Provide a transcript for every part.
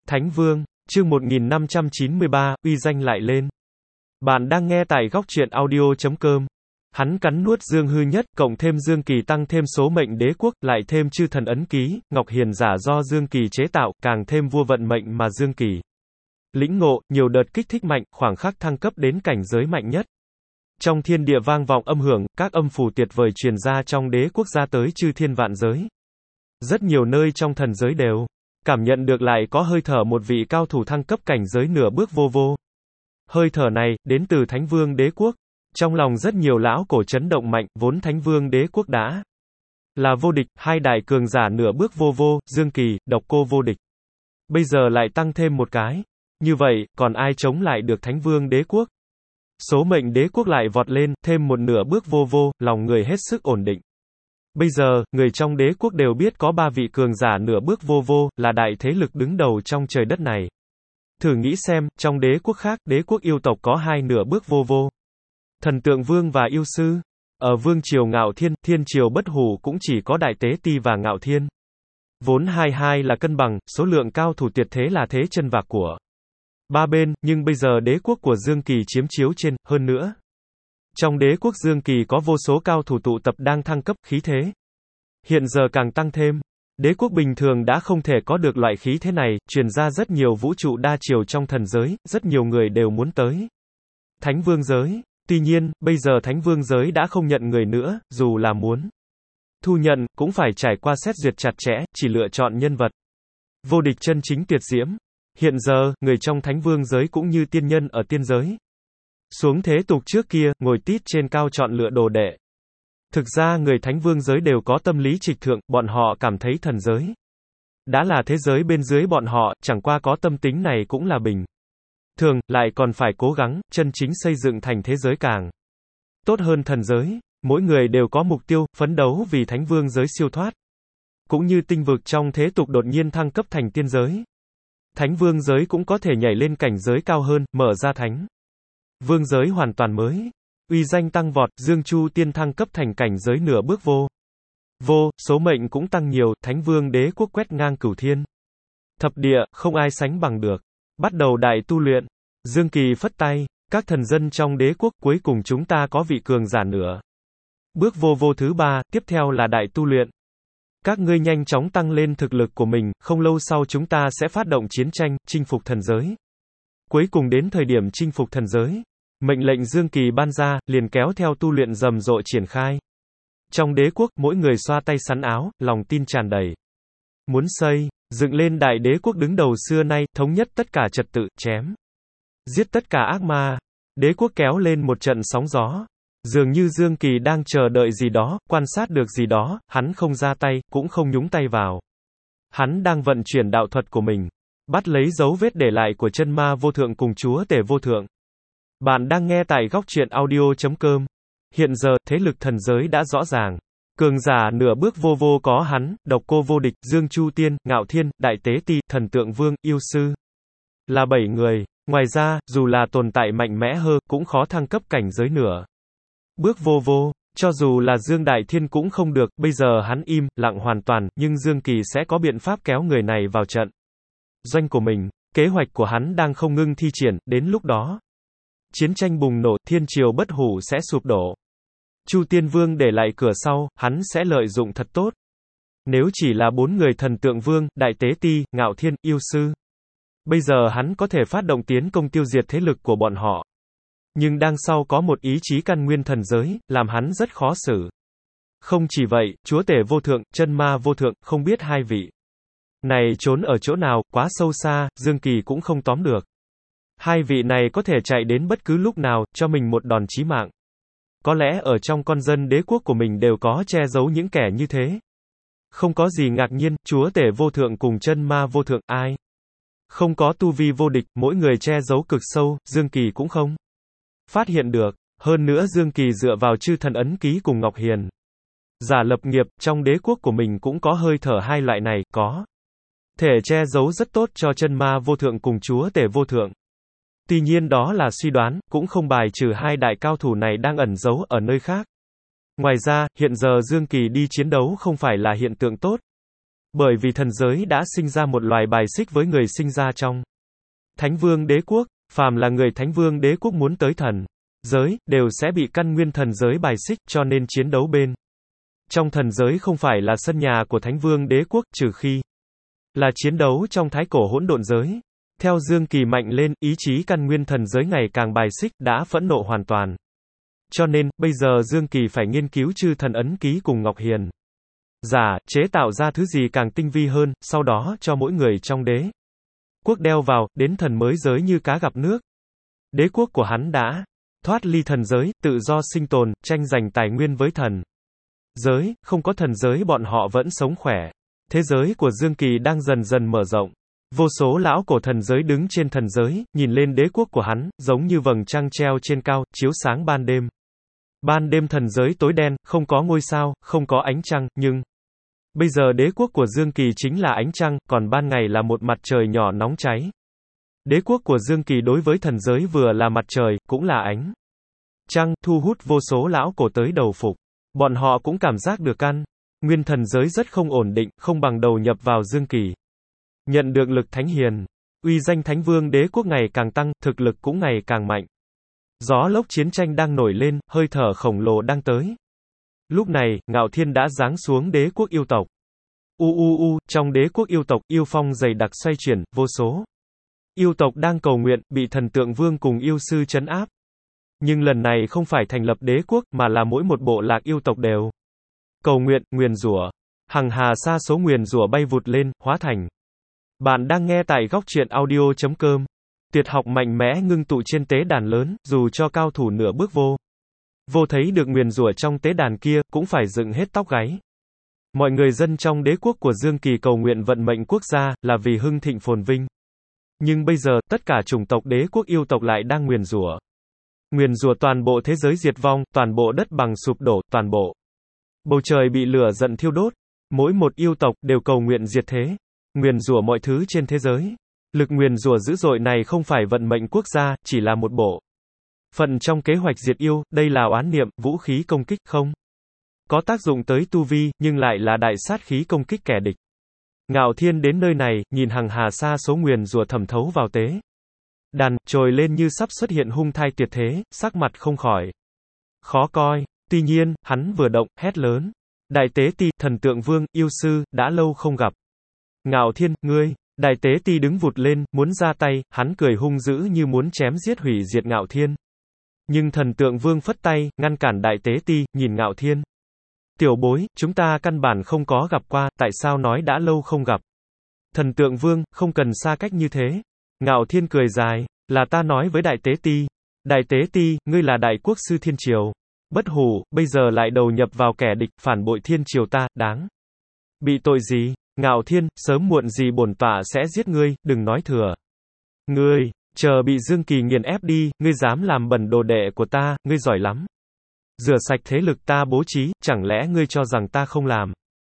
Thánh Vương, chương 1593, uy danh lại lên. Bạn đang nghe tại góc truyện audio.com. Hắn cắn nuốt Dương Hư Nhất, cộng thêm Dương Kỳ tăng thêm số mệnh đế quốc, lại thêm chư thần ấn ký, Ngọc Hiền giả do Dương Kỳ chế tạo, càng thêm vua vận mệnh mà Dương Kỳ lĩnh ngộ, nhiều đợt kích thích mạnh, khoảng khắc thăng cấp đến cảnh giới mạnh nhất. Trong thiên địa vang vọng âm hưởng, các âm phù tuyệt vời truyền ra trong đế quốc ra tới chư thiên vạn giới. Rất nhiều nơi trong thần giới đều cảm nhận được lại có hơi thở một vị cao thủ thăng cấp cảnh giới nửa bước vô vô. Hơi thở này, đến từ Thánh Vương đế quốc. Trong lòng rất nhiều lão cổ chấn động mạnh, vốn Thánh Vương đế quốc đã là vô địch, hai đại cường giả nửa bước vô vô, Dương Kỳ, Độc Cô vô địch. Bây giờ lại tăng thêm một cái. Như vậy, còn ai chống lại được Thánh Vương đế quốc? Số mệnh đế quốc lại vọt lên, thêm một nửa bước vô vô, lòng người hết sức ổn định. Bây giờ, người trong đế quốc đều biết có ba vị cường giả nửa bước vô vô, là đại thế lực đứng đầu trong trời đất này. Thử nghĩ xem, trong đế quốc khác, đế quốc yêu tộc có hai nửa bước vô vô. Thần Tượng Vương và Yêu Sư. Ở Vương Triều Ngạo Thiên, Thiên Triều Bất Hủ cũng chỉ có Đại Tế Ti và Ngạo Thiên. Vốn hai là cân bằng, số lượng cao thủ tuyệt thế là thế chân vạc của ba bên, nhưng bây giờ đế quốc của Dương Kỳ chiếm chiếu trên, hơn nữa. Trong đế quốc Dương Kỳ có vô số cao thủ tụ tập đang thăng cấp, khí thế. Hiện giờ càng tăng thêm. Đế quốc bình thường đã không thể có được loại khí thế này, truyền ra rất nhiều vũ trụ đa chiều trong thần giới, rất nhiều người đều muốn tới Thánh Vương giới. Tuy nhiên, bây giờ Thánh Vương giới đã không nhận người nữa, dù là muốn thu nhận, cũng phải trải qua xét duyệt chặt chẽ, chỉ lựa chọn nhân vật vô địch chân chính tuyệt diễm. Hiện giờ, người trong Thánh Vương giới cũng như tiên nhân ở tiên giới. Xuống thế tục trước kia, ngồi tít trên cao chọn lựa đồ đệ. Thực ra người Thánh Vương giới đều có tâm lý trịch thượng, bọn họ cảm thấy thần giới đã là thế giới bên dưới bọn họ, chẳng qua có tâm tính này cũng là bình thường, lại còn phải cố gắng, chân chính xây dựng thành thế giới càng tốt hơn thần giới. Mỗi người đều có mục tiêu, phấn đấu vì Thánh Vương giới siêu thoát. Cũng như tinh vực trong thế tục đột nhiên thăng cấp thành tiên giới. Thánh Vương giới cũng có thể nhảy lên cảnh giới cao hơn, mở ra Thánh Vương giới hoàn toàn mới. Uy danh tăng vọt, Dương Chu tiên thăng cấp thành cảnh giới nửa bước vô vô, số mệnh cũng tăng nhiều, Thánh Vương đế quốc quét ngang cửu thiên thập địa, không ai sánh bằng được. Bắt đầu đại tu luyện. Dương Kỳ phất tay, các thần dân trong đế quốc, cuối cùng chúng ta có vị cường giả nữa. Bước vô vô thứ ba, tiếp theo là đại tu luyện. Các ngươi nhanh chóng tăng lên thực lực của mình, không lâu sau chúng ta sẽ phát động chiến tranh, chinh phục thần giới. Cuối cùng đến thời điểm chinh phục thần giới, mệnh lệnh Dương Kỳ ban ra, liền kéo theo tu luyện rầm rộ triển khai. Trong đế quốc, mỗi người xoa tay sắn áo, lòng tin tràn đầy. Muốn dựng lên đại đế quốc đứng đầu xưa nay, thống nhất tất cả trật tự, chém giết tất cả ác ma. Đế quốc kéo lên một trận sóng gió. Dường như Dương Kỳ đang chờ đợi gì đó, quan sát được gì đó, hắn không ra tay, cũng không nhúng tay vào. Hắn đang vận chuyển đạo thuật của mình, bắt lấy dấu vết để lại của chân ma vô thượng cùng chúa tể vô thượng. Bạn đang nghe tại góc truyện audio.com. Hiện giờ, thế lực thần giới đã rõ ràng. Cường giả nửa bước vô vô có hắn, Độc Cô vô địch, Dương Chu tiên, Ngạo Thiên, Đại Tế Ti, Thần Tượng Vương, Yêu Sư. Là 7 người. Ngoài ra, dù là tồn tại mạnh mẽ hơn, cũng khó thăng cấp cảnh giới nửa bước vô vô. Cho dù là Dương Đại Thiên cũng không được, bây giờ hắn im lặng hoàn toàn, nhưng Dương Kỳ sẽ có biện pháp kéo người này vào trận doanh của mình. Kế hoạch của hắn đang không ngưng thi triển, đến lúc đó chiến tranh bùng nổ, Thiên Triều Bất Hủ sẽ sụp đổ. Chu Tiên Vương để lại cửa sau, hắn sẽ lợi dụng thật tốt. Nếu chỉ là 4 người Thần Tượng Vương, Đại Tế Ti, Ngạo Thiên, Yêu Sư, bây giờ hắn có thể phát động tiến công tiêu diệt thế lực của bọn họ. Nhưng đằng sau có một ý chí căn nguyên thần giới, làm hắn rất khó xử. Không chỉ vậy, chúa tể vô thượng, chân ma vô thượng, không biết hai vị này trốn ở chỗ nào, quá sâu xa, Dương Kỳ cũng không tóm được. Hai vị này có thể chạy đến bất cứ lúc nào, cho mình một đòn chí mạng. Có lẽ ở trong con dân đế quốc của mình đều có che giấu những kẻ như thế. Không có gì ngạc nhiên, chúa tể vô thượng cùng chân ma vô thượng, ai không có tu vi vô địch, mỗi người che giấu cực sâu, Dương Kỳ cũng không phát hiện được. Hơn nữa Dương Kỳ dựa vào chư thần ấn ký cùng Ngọc Hiền giả lập nghiệp, trong đế quốc của mình cũng có hơi thở hai loại này, có thể che giấu rất tốt cho chân ma vô thượng cùng chúa tể vô thượng. Tuy nhiên đó là suy đoán, cũng không bài trừ hai đại cao thủ này đang ẩn giấu ở nơi khác. Ngoài ra, hiện giờ Dương Kỳ đi chiến đấu không phải là hiện tượng tốt. Bởi vì thần giới đã sinh ra một loài bài xích với người sinh ra trong Thánh Vương Đế Quốc, phàm là người Thánh Vương Đế Quốc muốn tới thần giới, đều sẽ bị căn nguyên thần giới bài xích, cho nên chiến đấu bên trong thần giới không phải là sân nhà của Thánh Vương Đế Quốc, trừ khi là chiến đấu trong thái cổ hỗn độn giới. Theo Dương Kỳ mạnh lên, ý chí căn nguyên thần giới ngày càng bài xích, đã phẫn nộ hoàn toàn. Cho nên, bây giờ Dương Kỳ phải nghiên cứu chư thần ấn ký cùng Ngọc Hiền giả, chế tạo ra thứ gì càng tinh vi hơn, sau đó cho mỗi người trong đế quốc đeo vào, đến thần mới giới như cá gặp nước. Đế quốc của hắn đã thoát ly thần giới, tự do sinh tồn, tranh giành tài nguyên với thần giới, không có thần giới bọn họ vẫn sống khỏe. Thế giới của Dương Kỳ đang dần dần mở rộng. Vô số lão cổ thần giới đứng trên thần giới, nhìn lên đế quốc của hắn, giống như vầng trăng treo trên cao, chiếu sáng ban đêm. Ban đêm thần giới tối đen, không có ngôi sao, không có ánh trăng, nhưng bây giờ đế quốc của Dương Kỳ chính là ánh trăng, còn ban ngày là một mặt trời nhỏ nóng cháy. Đế quốc của Dương Kỳ đối với thần giới vừa là mặt trời, cũng là ánh trăng, thu hút vô số lão cổ tới đầu phục. Bọn họ cũng cảm giác được căn nguyên thần giới rất không ổn định, không bằng đầu nhập vào Dương Kỳ. Nhận được lực thánh hiền, uy danh Thánh Vương Đế Quốc ngày càng tăng, thực lực cũng ngày càng mạnh. Gió lốc chiến tranh đang nổi lên, hơi thở khổng lồ đang tới. Lúc này, Ngạo Thiên đã giáng xuống đế quốc yêu tộc. Trong đế quốc yêu tộc, yêu phong dày đặc xoay chuyển, vô số yêu tộc đang cầu nguyện, bị thần tượng vương cùng yêu sư trấn áp. Nhưng lần này không phải thành lập đế quốc, mà là mỗi một bộ lạc yêu tộc đều cầu nguyện, nguyền rủa. Hằng hà sa số nguyền rủa bay vụt lên, hóa thành. Bạn đang nghe tại góc truyện audio.com. Tuyệt học mạnh mẽ ngưng tụ trên tế đàn lớn, dù cho cao thủ nửa bước vô thấy được nguyền rủa trong tế đàn kia, cũng phải dựng hết tóc gáy. Mọi người dân trong đế quốc của Dương Kỳ cầu nguyện vận mệnh quốc gia, là vì hưng thịnh phồn vinh. Nhưng bây giờ, tất cả chủng tộc đế quốc yêu tộc lại đang nguyền rủa. Nguyền rủa toàn bộ thế giới diệt vong, toàn bộ đất bằng sụp đổ, toàn bộ bầu trời bị lửa giận thiêu đốt. Mỗi một yêu tộc đều cầu nguyện diệt thế, nguyền rủa mọi thứ trên thế giới. Lực nguyền rủa dữ dội này không phải vận mệnh quốc gia, chỉ là một bộ phận trong kế hoạch diệt yêu, đây là oán niệm, vũ khí công kích không có tác dụng tới tu vi, nhưng lại là đại sát khí công kích kẻ địch. Ngạo Thiên đến nơi này, nhìn hằng hà sa số nguyền rủa thẩm thấu vào tế đàn, trồi lên như sắp xuất hiện hung thai tuyệt thế, sắc mặt không khỏi khó coi. Tuy nhiên, hắn vừa động, hét lớn: Đại tế ti, thần tượng vương, yêu sư, đã lâu không gặp. Ngạo Thiên, ngươi. Đại tế ti đứng vụt lên, muốn ra tay, hắn cười hung dữ như muốn chém giết hủy diệt Ngạo Thiên. Nhưng thần tượng vương phất tay, ngăn cản đại tế ti, nhìn Ngạo Thiên. Tiểu bối, chúng ta căn bản không có gặp qua, tại sao nói đã lâu không gặp? Thần tượng vương, không cần xa cách như thế. Ngạo Thiên cười dài, là ta nói với đại tế ti. Đại tế ti, ngươi là đại quốc sư thiên triều. Bất hủ, bây giờ lại đầu nhập vào kẻ địch, phản bội thiên triều ta, đáng bị tội gì? Ngạo Thiên, sớm muộn gì bổn tọa sẽ giết ngươi, đừng nói thừa. Ngươi, chờ bị Dương Kỳ nghiền ép đi, ngươi dám làm bẩn đồ đệ của ta, ngươi giỏi lắm. Rửa sạch thế lực ta bố trí, chẳng lẽ ngươi cho rằng ta không làm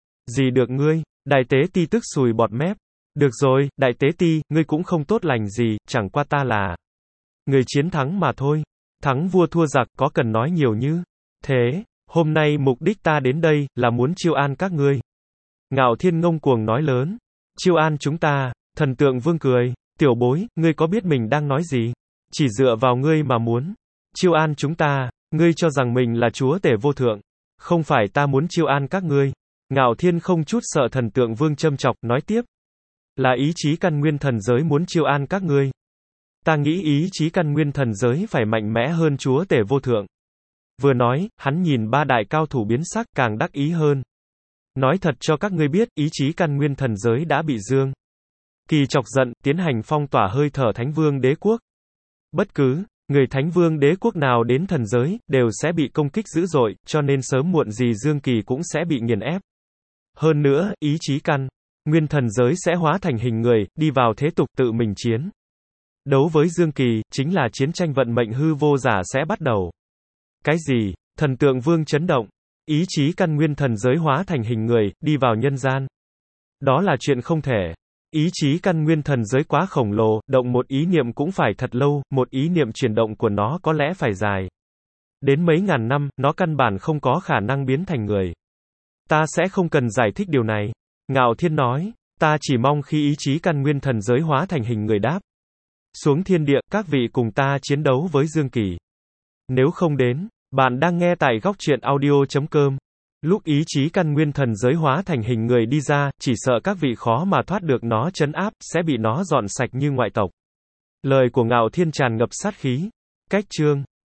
gì được ngươi? Đại tế ti tức sùi bọt mép. Được rồi, đại tế ti, ngươi cũng không tốt lành gì, chẳng qua ta là người chiến thắng mà thôi. Thắng vua thua giặc, có cần nói nhiều như thế. Hôm nay mục đích ta đến đây, là muốn chiêu an các ngươi. Ngạo Thiên ngông cuồng nói lớn. Chiêu an chúng ta. Thần tượng vương cười. Tiểu bối, ngươi có biết mình đang nói gì? Chỉ dựa vào ngươi mà muốn chiêu an chúng ta. Ngươi cho rằng mình là chúa tể vô thượng. Không phải ta muốn chiêu an các ngươi. Ngạo Thiên không chút sợ thần tượng vương châm chọc, nói tiếp. Là ý chí căn nguyên thần giới muốn chiêu an các ngươi. Ta nghĩ ý chí căn nguyên thần giới phải mạnh mẽ hơn chúa tể vô thượng. Vừa nói, hắn nhìn ba đại cao thủ biến sắc, càng đắc ý hơn. Nói thật cho các ngươi biết, ý chí căn nguyên thần giới đã bị Dương Kỳ chọc giận, tiến hành phong tỏa hơi thở Thánh Vương Đế Quốc. Bất cứ người Thánh Vương Đế Quốc nào đến thần giới, đều sẽ bị công kích dữ dội, cho nên sớm muộn gì Dương Kỳ cũng sẽ bị nghiền ép. Hơn nữa, ý chí căn nguyên thần giới sẽ hóa thành hình người, đi vào thế tục tự mình chiến đấu với Dương Kỳ, chính là chiến tranh vận mệnh hư vô giả sẽ bắt đầu. Cái gì? Thần tượng vương chấn động. Ý chí căn nguyên thần giới hóa thành hình người, đi vào nhân gian. Đó là chuyện không thể. Ý chí căn nguyên thần giới quá khổng lồ, động một ý niệm cũng phải thật lâu, một ý niệm chuyển động của nó có lẽ phải dài đến mấy ngàn năm, nó căn bản không có khả năng biến thành người. Ta sẽ không cần giải thích điều này. Ngạo Thiên nói, ta chỉ mong khi ý chí căn nguyên thần giới hóa thành hình người đáp xuống thiên địa, các vị cùng ta chiến đấu với Dương Kỳ. Nếu không đến, bạn đang nghe tại góc truyện audio.com. Lúc ý chí căn nguyên thần giới hóa thành hình người đi ra, chỉ sợ các vị khó mà thoát được nó trấn áp, sẽ bị nó dọn sạch như ngoại tộc. Lời của Ngạo Thiên tràn ngập sát khí. Cách chương